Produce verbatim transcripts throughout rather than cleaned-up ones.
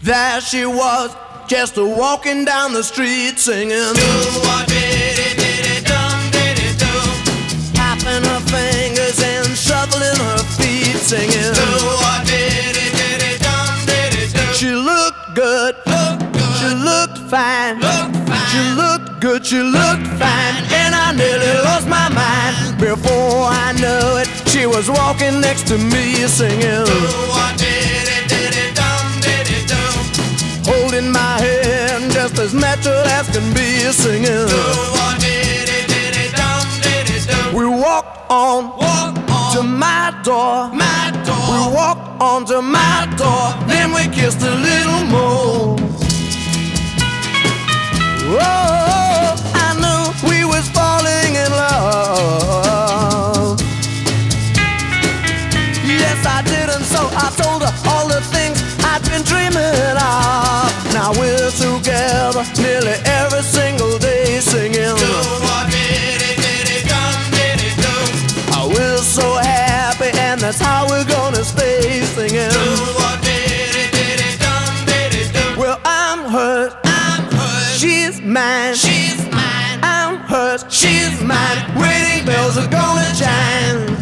There she was, just a walking down the street singing. Tapping her fingers and shuffling her feet singing. She looked good, she looked fine, she looked good, she looked fine, and I nearly lost my mind. Before I knew it, she was walking next to me singing. Holding my hand just as natural as can be singing. We walked on, walk on to my door, my door. We walked on to my door, then we kissed a little more. Oh, I knew we was falling in love. Yes, I did, and so I told her all the things I'd been dreaming of. Now we're together nearly every single day singing. We're so happy, and that's how we're gonna stay singing. Well, I'm hers, I'm hers. She's mine, she's mine. I'm hers, she's mine. Wedding bells are gonna chime.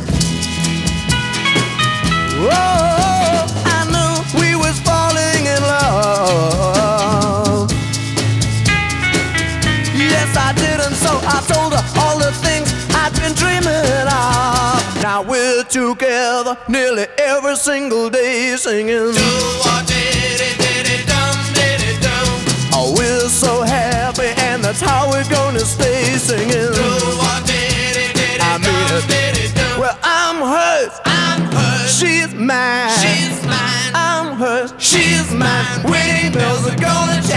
Oh, I knew we was falling in love. Yes, I did, and so I told her all the things I'd been dreaming of. Now we're together nearly every single day singing. Oh, we're so happy, and that's how we're gonna stay singing. I mean it. Well, I'm hers, I'm hers. She's mine, she's mine. I'm hers, she's mine. Wedding bells are gonna change.